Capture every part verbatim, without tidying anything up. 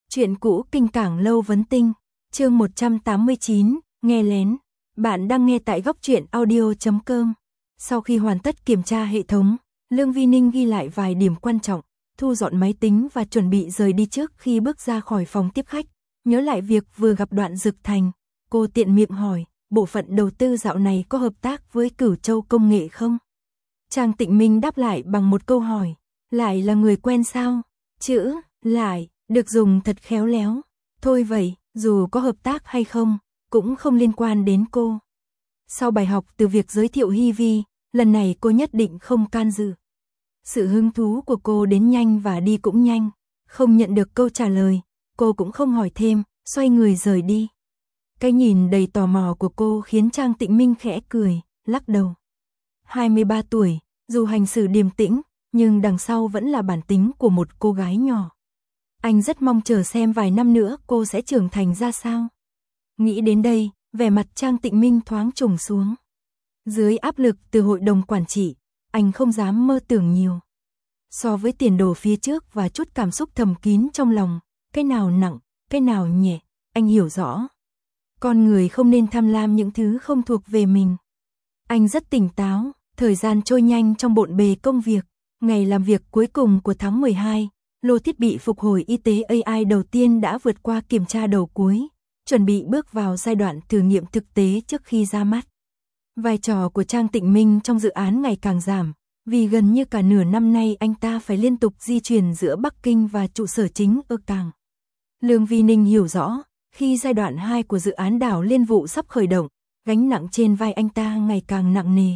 Chuyện cũ kinh cảng lâu vấn tinh, chương một trăm tám mươi chín, nghe lén. Bạn đang nghe tại góc truyện audio chấm com. Sau khi hoàn tất kiểm tra hệ thống, Lương Vi Ninh ghi lại vài điểm quan trọng, thu dọn máy tính và chuẩn bị rời đi trước khi bước ra khỏi phòng tiếp khách. Nhớ lại việc vừa gặp Đoạn Dực Thành, cô tiện miệng hỏi, bộ phận đầu tư dạo này có hợp tác với Cửu Châu Công nghệ không? Trang Tịnh Minh đáp lại bằng một câu hỏi, lại là người quen sao? Chữ lại được dùng thật khéo léo. Thôi vậy, dù có hợp tác hay không, cũng không liên quan đến cô. Sau bài học từ việc giới thiệu Hy Vi, lần này cô nhất định không can dự. Sự hứng thú của cô đến nhanh và đi cũng nhanh. Không nhận được câu trả lời, cô cũng không hỏi thêm, xoay người rời đi. Cái nhìn đầy tò mò của cô khiến Trang Tịnh Minh khẽ cười, lắc đầu. hai mươi ba tuổi, dù hành xử điềm tĩnh, nhưng đằng sau vẫn là bản tính của một cô gái nhỏ. Anh rất mong chờ xem vài năm nữa cô sẽ trưởng thành ra sao. Nghĩ đến đây, vẻ mặt Trang Tịnh Minh thoáng trùng xuống. Dưới áp lực từ hội đồng quản trị, anh không dám mơ tưởng nhiều. So với tiền đồ phía trước và chút cảm xúc thầm kín trong lòng, cái nào nặng, cái nào nhẹ, anh hiểu rõ. Con người không nên tham lam những thứ không thuộc về mình. Anh rất tỉnh táo, thời gian trôi nhanh trong bộn bề công việc. Ngày làm việc cuối cùng của tháng mười hai, lô thiết bị phục hồi y tế a i đầu tiên đã vượt qua kiểm tra đầu cuối, chuẩn bị bước vào giai đoạn thử nghiệm thực tế trước khi ra mắt. Vai trò của Trang Tịnh Minh trong dự án ngày càng giảm, vì gần như cả nửa năm nay anh ta phải liên tục di chuyển giữa Bắc Kinh và trụ sở chính ở Cảng. Lương Vi Ninh hiểu rõ, khi giai đoạn hai của dự án đảo Liên Vụ sắp khởi động, gánh nặng trên vai anh ta ngày càng nặng nề.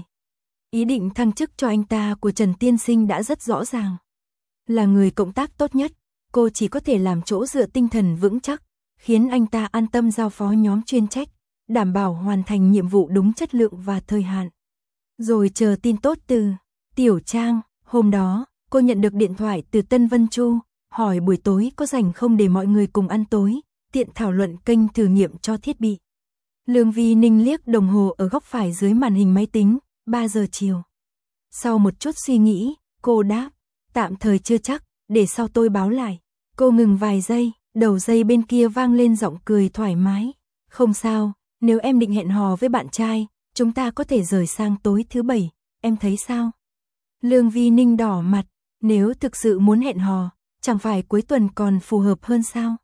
Ý định thăng chức cho anh ta của Trần Tiên Sinh đã rất rõ ràng. Là người cộng tác tốt nhất, cô chỉ có thể làm chỗ dựa tinh thần vững chắc, khiến anh ta an tâm giao phó nhóm chuyên trách, đảm bảo hoàn thành nhiệm vụ đúng chất lượng và thời hạn. Rồi chờ tin tốt từ Tiểu Trang. Hôm đó, cô nhận được điện thoại từ Tân Vân Chu, hỏi buổi tối có rảnh không để mọi người cùng ăn tối, tiện thảo luận kênh thử nghiệm cho thiết bị. Lương Vi Ninh liếc đồng hồ ở góc phải dưới màn hình máy tính, ba giờ chiều. Sau một chút suy nghĩ, cô đáp, tạm thời chưa chắc, để sau tôi báo lại. Cô ngừng vài giây, đầu dây bên kia vang lên giọng cười thoải mái. Không sao, nếu em định hẹn hò với bạn trai, chúng ta có thể rời sang tối thứ bảy, em thấy sao? Lương Vi Ninh đỏ mặt, nếu thực sự muốn hẹn hò, chẳng phải cuối tuần còn phù hợp hơn sao?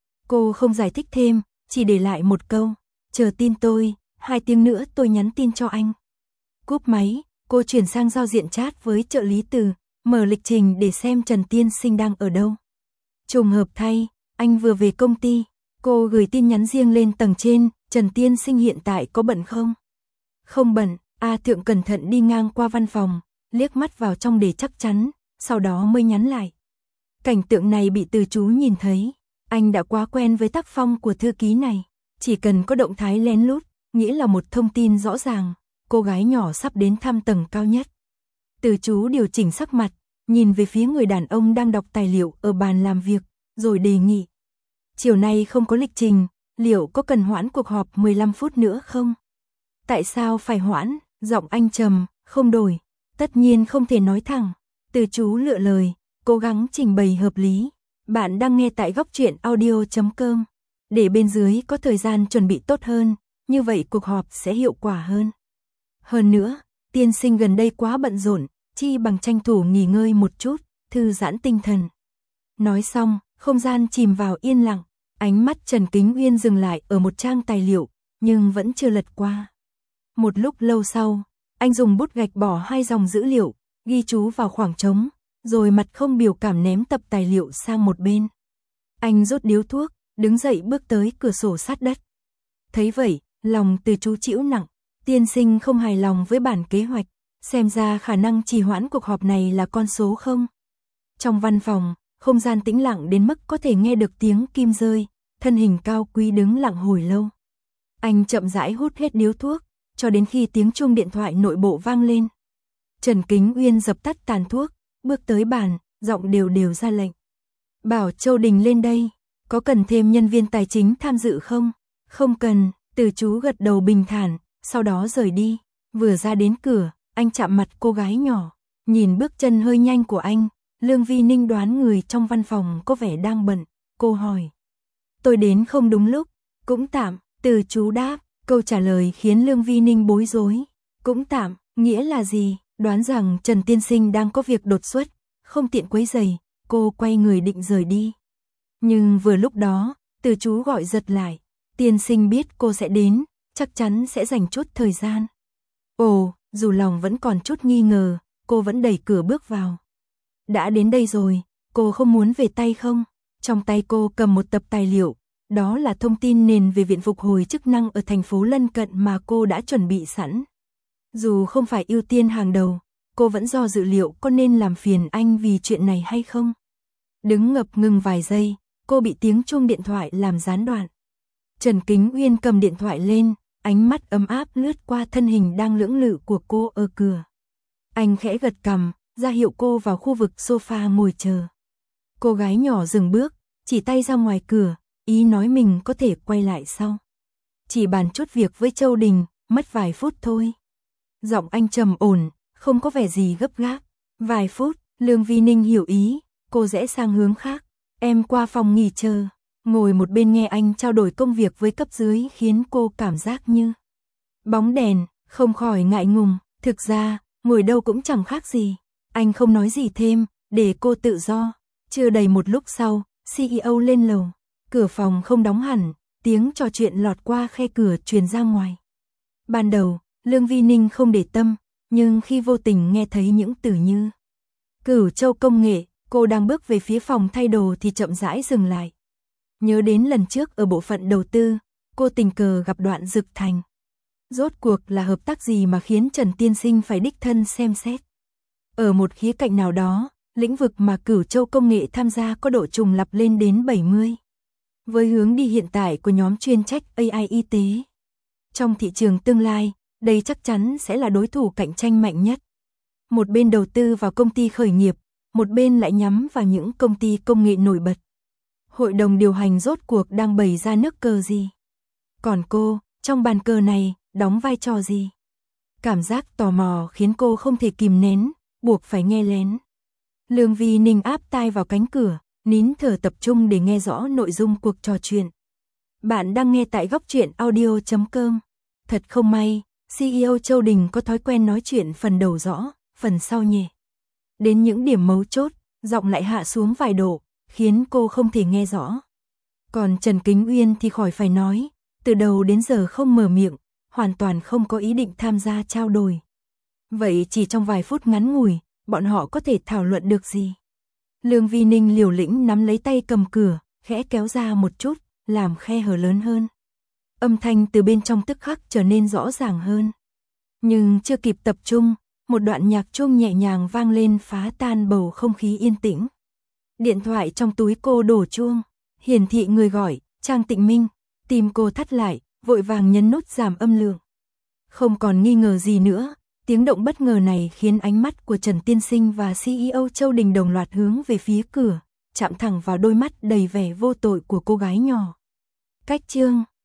Cô không giải thích thêm, chỉ để lại một câu, chờ tin tôi, hai tiếng nữa tôi nhắn tin cho anh. Cúp máy, cô chuyển sang giao diện chat với trợ lý Từ, mở lịch trình để xem Trần Tiên Sinh đang ở đâu. Trùng hợp thay, anh vừa về công ty, cô gửi tin nhắn riêng lên tầng trên, Trần Tiên Sinh hiện tại có bận không? Không bận, A Thượng cẩn thận đi ngang qua văn phòng, liếc mắt vào trong để chắc chắn, sau đó mới nhắn lại. Cảnh tượng này bị Từ chú nhìn thấy, anh đã quá quen với tác phong của thư ký này, chỉ cần có động thái lén lút, nghĩa là một thông tin rõ ràng, cô gái nhỏ sắp đến thăm tầng cao nhất. Từ chú điều chỉnh sắc mặt, nhìn về phía người đàn ông đang đọc tài liệu ở bàn làm việc, rồi đề nghị. Chiều nay không có lịch trình, liệu có cần hoãn cuộc họp mười lăm phút nữa không? Tại sao phải hoãn? Giọng anh trầm, không đổi. Tất nhiên không thể nói thẳng. Từ chú lựa lời, cố gắng trình bày hợp lý. Bạn đang nghe tại góc truyện audio chấm com. Để bên dưới có thời gian chuẩn bị tốt hơn, như vậy cuộc họp sẽ hiệu quả hơn. Hơn nữa, Tiên Sinh gần đây quá bận rộn, chi bằng tranh thủ nghỉ ngơi một chút, thư giãn tinh thần. Nói xong, không gian chìm vào yên lặng, ánh mắt Trần Kính Uyên dừng lại ở một trang tài liệu, nhưng vẫn chưa lật qua. Một lúc lâu sau, anh dùng bút gạch bỏ hai dòng dữ liệu, ghi chú vào khoảng trống, rồi mặt không biểu cảm ném tập tài liệu sang một bên. Anh rút điếu thuốc, đứng dậy bước tới cửa sổ sát đất. Thấy vậy, lòng Từ chú chịu nặng. Tiên Sinh không hài lòng với bản kế hoạch, xem ra khả năng trì hoãn cuộc họp này là con số không. Trong văn phòng, không gian tĩnh lặng đến mức có thể nghe được tiếng kim rơi, thân hình cao quý đứng lặng hồi lâu. Anh chậm rãi hút hết điếu thuốc, cho đến khi tiếng chuông điện thoại nội bộ vang lên. Trần Kính Uyên dập tắt tàn thuốc, bước tới bàn, giọng đều đều ra lệnh. Bảo Châu Đình lên đây, có cần thêm nhân viên tài chính tham dự không? Không cần, Từ chú gật đầu bình thản, sau đó rời đi. Vừa ra đến cửa, anh chạm mặt cô gái nhỏ, nhìn bước chân hơi nhanh của anh, Lương Vi Ninh đoán người trong văn phòng có vẻ đang bận, cô hỏi, tôi đến không đúng lúc, cũng tạm, Từ chú đáp, câu trả lời khiến Lương Vi Ninh bối rối. Cũng tạm, nghĩa là gì? Đoán rằng Trần tiên sinh đang có việc đột xuất, không tiện quấy rầy, cô quay người định rời đi. Nhưng vừa lúc đó, Từ chú gọi giật lại, tiên sinh biết cô sẽ đến, chắc chắn sẽ dành chút thời gian. Ồ, dù lòng vẫn còn chút nghi ngờ, cô vẫn đẩy cửa bước vào. Đã đến đây rồi, cô không muốn về tay không? Trong tay cô cầm một tập tài liệu, đó là thông tin nền về viện phục hồi chức năng ở thành phố lân cận mà cô đã chuẩn bị sẵn. Dù không phải ưu tiên hàng đầu, cô vẫn do dự liệu có nên làm phiền anh vì chuyện này hay không. Đứng ngập ngừng vài giây, cô bị tiếng chuông điện thoại làm gián đoạn. Trần Kính Uyên cầm điện thoại lên, ánh mắt ấm áp lướt qua thân hình đang lưỡng lự của cô ở cửa. Anh khẽ gật cằm, ra hiệu cô vào khu vực sofa ngồi chờ. Cô gái nhỏ dừng bước, chỉ tay ra ngoài cửa, ý nói mình có thể quay lại sau. Chỉ bàn chút việc với Châu Đình, mất vài phút thôi. Giọng anh trầm ổn, không có vẻ gì gấp gáp. Vài phút, Lương Vi Ninh hiểu ý, cô rẽ sang hướng khác. Em qua phòng nghỉ chờ, ngồi một bên nghe anh trao đổi công việc với cấp dưới khiến cô cảm giác như bóng đèn, không khỏi ngại ngùng. Thực ra, ngồi đâu cũng chẳng khác gì. Anh không nói gì thêm, để cô tự do. Chưa đầy một lúc sau, xê e ô lên lầu. Cửa phòng không đóng hẳn, tiếng trò chuyện lọt qua khe cửa truyền ra ngoài. Ban đầu, Lương Vi Ninh không để tâm, nhưng khi vô tình nghe thấy những từ như Cửu Châu Công Nghệ, cô đang bước về phía phòng thay đồ thì chậm rãi dừng lại. Nhớ đến lần trước ở bộ phận đầu tư, cô tình cờ gặp Đoạn Dực Thành. Rốt cuộc là hợp tác gì mà khiến Trần tiên sinh phải đích thân xem xét. Ở một khía cạnh nào đó, lĩnh vực mà Cửu Châu Công Nghệ tham gia có độ trùng lặp lên đến bảy mươi. Với hướng đi hiện tại của nhóm chuyên trách a i y tế. Trong thị trường tương lai, đây chắc chắn sẽ là đối thủ cạnh tranh mạnh nhất. Một bên đầu tư vào công ty khởi nghiệp, một bên lại nhắm vào những công ty công nghệ nổi bật. Hội đồng điều hành rốt cuộc đang bày ra nước cờ gì? Còn cô, trong bàn cờ này, đóng vai trò gì? Cảm giác tò mò khiến cô không thể kìm nén, buộc phải nghe lén. Lương Vi Ninh áp tai vào cánh cửa, nín thở tập trung để nghe rõ nội dung cuộc trò chuyện. Bạn đang nghe tại góc truyện audio chấm com. Thật không may, xê e ô Châu Đình có thói quen nói chuyện phần đầu rõ, phần sau nhẹ. Đến những điểm mấu chốt, giọng lại hạ xuống vài độ, khiến cô không thể nghe rõ. Còn Trần Kính Uyên thì khỏi phải nói, từ đầu đến giờ không mở miệng, hoàn toàn không có ý định tham gia trao đổi. Vậy chỉ trong vài phút ngắn ngủi, bọn họ có thể thảo luận được gì? Lương Vi Ninh liều lĩnh nắm lấy tay cầm cửa, khẽ kéo ra một chút, làm khe hở lớn hơn. Âm thanh từ bên trong tức khắc trở nên rõ ràng hơn. Nhưng chưa kịp tập trung, một đoạn nhạc chuông nhẹ nhàng vang lên phá tan bầu không khí yên tĩnh. Điện thoại trong túi cô đổ chuông, hiển thị người gọi, Trang Tịnh Minh. Tim cô thắt lại, vội vàng nhấn nút giảm âm lượng. Không còn nghi ngờ gì nữa, tiếng động bất ngờ này khiến ánh mắt của Trần tiên sinh và xê e ô Châu Đình đồng loạt hướng về phía cửa, chạm thẳng vào đôi mắt đầy vẻ vô tội của cô gái nhỏ. Cách chương